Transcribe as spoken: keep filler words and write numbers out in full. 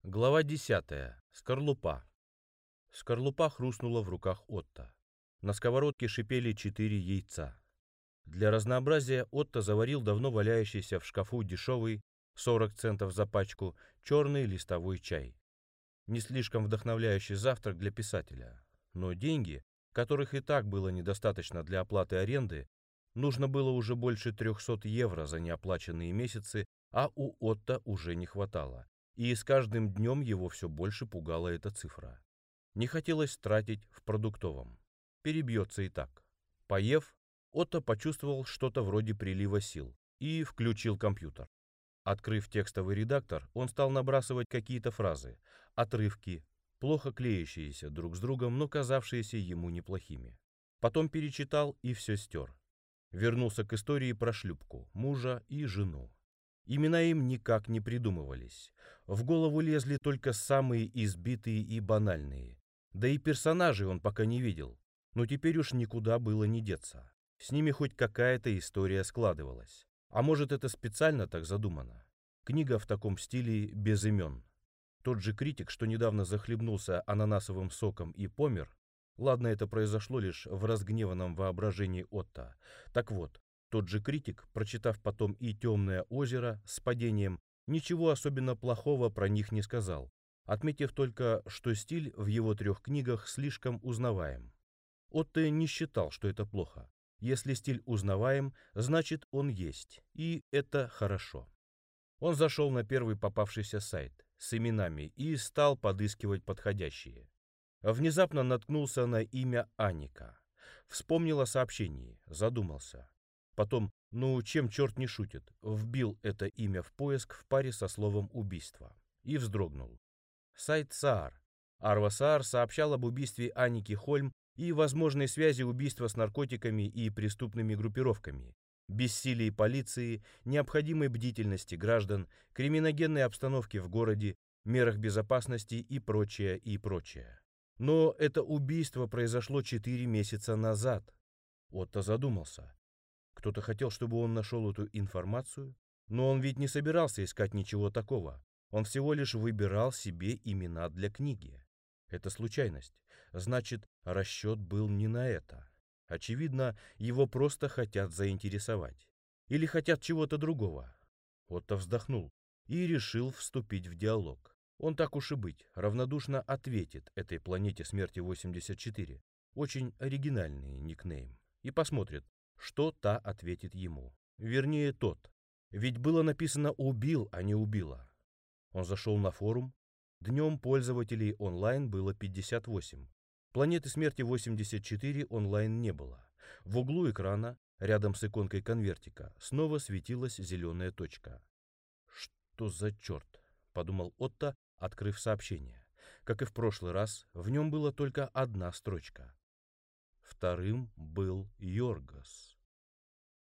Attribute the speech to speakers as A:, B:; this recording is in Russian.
A: Глава десятая. Скорлупа. Скорлупа хрустнула в руках Отто. На сковородке шипели четыре яйца. Для разнообразия Отто заварил давно валяющийся в шкафу дешевый, сорок центов за пачку, черный листовой чай. Не слишком вдохновляющий завтрак для писателя. Но деньги, которых и так было недостаточно для оплаты аренды, нужно было уже больше трехсот евро за неоплаченные месяцы, а у Отто уже не хватало. И с каждым днем его все больше пугала эта цифра. Не хотелось тратить в продуктовом. Перебьется и так. Поев, Отто почувствовал что-то вроде прилива сил и включил компьютер. Открыв текстовый редактор, он стал набрасывать какие-то фразы, отрывки, плохо клеящиеся друг с другом, но казавшиеся ему неплохими. Потом перечитал и все стер. Вернулся к истории про шлюпку, мужа и жену. Имена им никак не придумывались. В голову лезли только самые избитые и банальные. Да и персонажей он пока не видел. Но теперь уж никуда было не деться. С ними хоть какая-то история складывалась. А может, это специально так задумано? Книга в таком стиле без имен. Тот же критик, что недавно захлебнулся ананасовым соком и помер, ладно, это произошло лишь в разгневанном воображении Отто. Так вот, тот же критик, прочитав потом и «Темное озеро» с падением, ничего особенно плохого про них не сказал, отметив только, что стиль в его трех книгах слишком узнаваем. Отто не считал, что это плохо. Если стиль узнаваем, значит он есть, и это хорошо. Он зашел на первый попавшийся сайт с именами и стал подыскивать подходящие. Внезапно наткнулся на имя Аника. Вспомнил о сообщении, задумался. Потом, ну чем черт не шутит, вбил это имя в поиск в паре со словом «убийство» и вздрогнул. Сайт Саар. Арва Саар сообщал об убийстве Аники Хольм и возможной связи убийства с наркотиками и преступными группировками, бессилии полиции, необходимой бдительности граждан, криминогенной обстановке в городе, мерах безопасности и прочее, и прочее. Но это убийство произошло четыре месяца назад. Отто задумался. Кто-то хотел, чтобы он нашел эту информацию, но он ведь не собирался искать ничего такого. Он всего лишь выбирал себе имена для книги. Это случайность. Значит, расчет был не на это. Очевидно, его просто хотят заинтересовать. Или хотят чего-то другого. Отто вздохнул и решил вступить в диалог. Он, так уж и быть, равнодушно ответит этой планете смерти восемьдесят четыре. Очень оригинальный никнейм. И посмотрит, что та ответит ему. Вернее, тот. Ведь было написано «убил», а не «убила». Он зашел на форум. Днем пользователей онлайн было пятьдесят восемь. Планеты смерти восемьдесят четыре онлайн не было. В углу экрана, рядом с иконкой конвертика, снова светилась зеленая точка. «Что за черт?» — подумал Отто, открыв сообщение. Как и в прошлый раз, в нем была только одна строчка. Вторым был Йоргос.